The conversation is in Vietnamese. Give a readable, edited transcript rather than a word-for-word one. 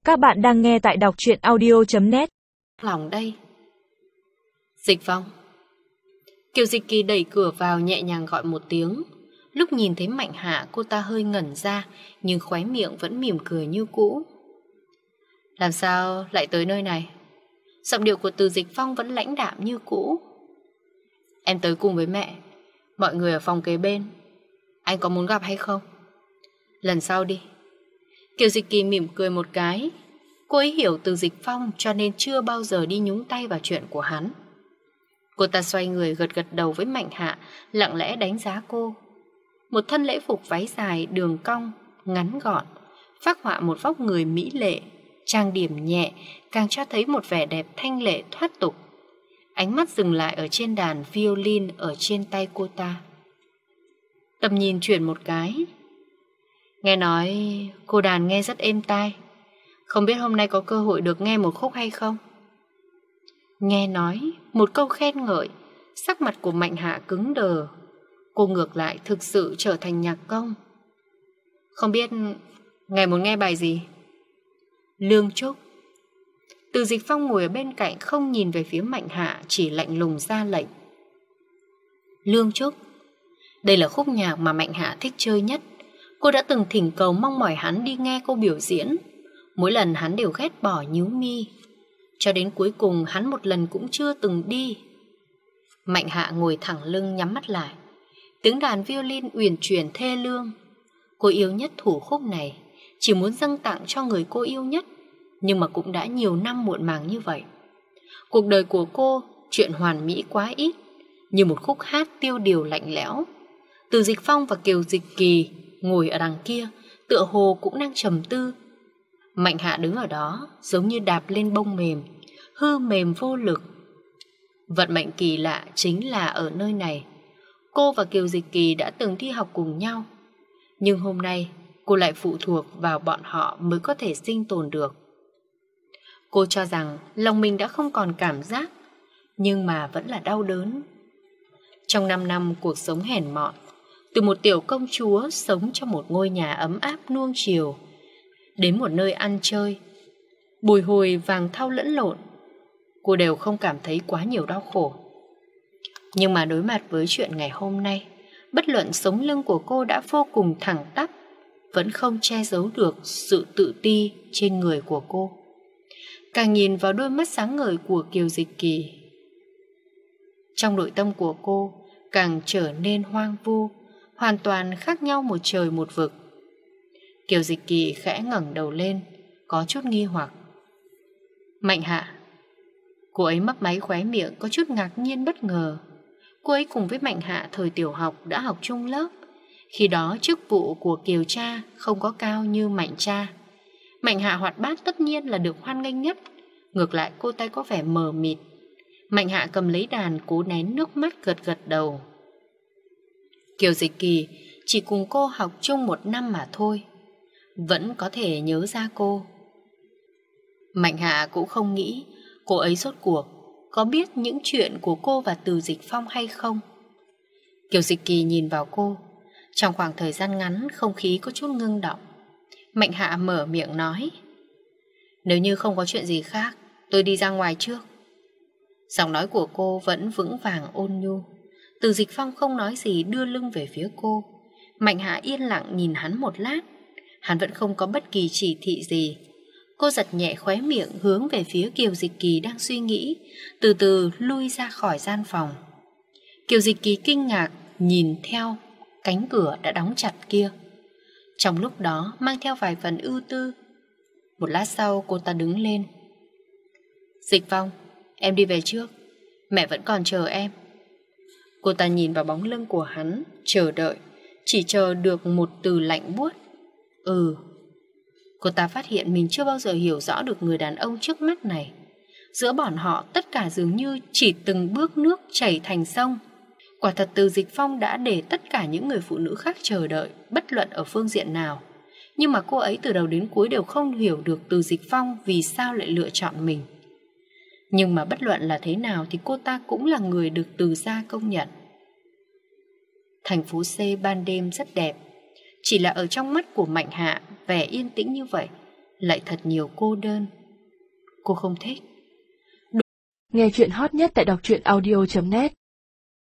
Các bạn đang nghe tại đọc truyện audio.net. Lòng đây. Dịch Phong. Kiều Dịch Kỳ đẩy cửa vào nhẹ nhàng gọi một tiếng. Lúc nhìn thấy Mạnh Hạ, cô ta hơi ngẩn ra, nhưng khóe miệng vẫn mỉm cười như cũ. Làm sao lại tới nơi này? Giọng điệu của Từ Dịch Phong vẫn lãnh đạm như cũ. Em tới cùng với mẹ. Mọi người ở phòng kế bên. Anh có muốn gặp hay không? Lần sau đi. Kiều Dịch Kỳ mỉm cười một cái. Cô ấy hiểu Từ Dịch Phong cho nên chưa bao giờ đi nhúng tay vào chuyện của hắn. Cô ta xoay người gật gật đầu với Mạnh Hạ, lặng lẽ đánh giá cô. Một thân lễ phục váy dài đường cong, ngắn gọn, phác họa một vóc người mỹ lệ, trang điểm nhẹ, càng cho thấy một vẻ đẹp thanh lệ thoát tục. Ánh mắt dừng lại ở trên đàn violin ở trên tay cô ta. Tầm nhìn chuyển một cái. Nghe nói cô đàn nghe rất êm tai. Không biết hôm nay có cơ hội được nghe một khúc hay không? Nghe nói một câu khen ngợi, sắc mặt của Mạnh Hạ cứng đờ. Cô ngược lại thực sự trở thành nhạc công. Không biết ngài muốn nghe bài gì? Lương Trúc. Từ Dịch Phong ngồi ở bên cạnh không nhìn về phía Mạnh Hạ, chỉ lạnh lùng ra lệnh. Lương Trúc. Đây là khúc nhạc mà Mạnh Hạ thích chơi nhất. Cô đã từng thỉnh cầu mong mỏi hắn đi nghe cô biểu diễn. Mỗi lần hắn đều ghét bỏ nhíu mi. Cho đến cuối cùng hắn một lần cũng chưa từng đi. Mạnh Hạ ngồi thẳng lưng nhắm mắt lại. Tiếng đàn violin uyển chuyển thê lương. Cô yêu nhất thủ khúc này, chỉ muốn dâng tặng cho người cô yêu nhất. Nhưng mà cũng đã nhiều năm muộn màng như vậy. Cuộc đời của cô, chuyện hoàn mỹ quá ít, như một khúc hát tiêu điều lạnh lẽo. Từ Dịch Phong và Kiều Dịch Kỳ ngồi ở đằng kia, tựa hồ cũng đang trầm tư. Mạnh Hạ đứng ở đó giống như đạp lên bông mềm, hư mềm vô lực. Vận mệnh kỳ lạ chính là ở nơi này. Cô và Kiều Dịch Kỳ đã từng thi học cùng nhau, nhưng hôm nay cô lại phụ thuộc vào bọn họ mới có thể sinh tồn được. Cô cho rằng lòng mình đã không còn cảm giác, nhưng mà vẫn là đau đớn. Trong 5 năm cuộc sống hèn mọn, từ một tiểu công chúa sống trong một ngôi nhà ấm áp nuông chiều, đến một nơi ăn chơi, bồi hồi vàng thau lẫn lộn, cô đều không cảm thấy quá nhiều đau khổ. Nhưng mà đối mặt với chuyện ngày hôm nay, bất luận sống lưng của cô đã vô cùng thẳng tắp, vẫn không che giấu được sự tự ti trên người của cô. Càng nhìn vào đôi mắt sáng ngời của Kiều Dịch Kỳ, trong nội tâm của cô càng trở nên hoang vu, hoàn toàn khác nhau một trời một vực. Kiều Dịch Kỳ khẽ ngẩng đầu lên, có chút nghi hoặc. Mạnh Hạ. Cô ấy mấp máy khóe miệng, có chút ngạc nhiên bất ngờ. Cô ấy cùng với Mạnh Hạ thời tiểu học đã học chung lớp. Khi đó chức vụ của Kiều cha không có cao như Mạnh cha. Mạnh Hạ hoạt bát tất nhiên là được hoan nghênh nhất. Ngược lại cô ta có vẻ mờ mịt. Mạnh Hạ cầm lấy đàn cố nén nước mắt gật gật đầu. Kiều Dịch Kỳ chỉ cùng cô học chung 1 năm mà thôi, vẫn có thể nhớ ra cô. Mạnh Hạ cũng không nghĩ cô ấy rốt cuộc có biết những chuyện của cô và Từ Dịch Phong hay không. Kiều Dịch Kỳ nhìn vào cô. Trong khoảng thời gian ngắn không khí có chút ngưng động. Mạnh Hạ mở miệng nói, nếu như không có chuyện gì khác, tôi đi ra ngoài trước. Giọng nói của cô vẫn vững vàng ôn nhu. Từ Dịch Phong không nói gì, đưa lưng về phía cô. Mạnh Hạ yên lặng nhìn hắn một lát. Hắn vẫn không có bất kỳ chỉ thị gì. Cô giật nhẹ khóe miệng hướng về phía Kiều Dịch Kỳ đang suy nghĩ, từ từ lui ra khỏi gian phòng. Kiều Dịch Kỳ kinh ngạc nhìn theo cánh cửa đã đóng chặt kia, trong lúc đó mang theo vài phần ưu tư. Một lát sau cô ta đứng lên. Dịch Phong, em đi về trước, mẹ vẫn còn chờ em. Cô ta nhìn vào bóng lưng của hắn, chờ đợi, chỉ chờ được một từ lạnh buốt. Cô ta phát hiện mình chưa bao giờ hiểu rõ được người đàn ông trước mắt này. Giữa bọn họ tất cả dường như chỉ từng bước nước chảy thành sông. Quả thật Từ Dịch Phong đã để tất cả những người phụ nữ khác chờ đợi, bất luận ở phương diện nào. Nhưng mà cô ấy từ đầu đến cuối đều không hiểu được Từ Dịch Phong vì sao lại lựa chọn mình. Nhưng mà bất luận là thế nào thì cô ta cũng là người được Từ gia công nhận. Thành phố C ban đêm rất đẹp. Chỉ là ở trong mắt của Mạnh Hạ, vẻ yên tĩnh như vậy lại thật nhiều cô đơn. Cô không thích. Nghe chuyện hot nhất tại đọc truyện audio.net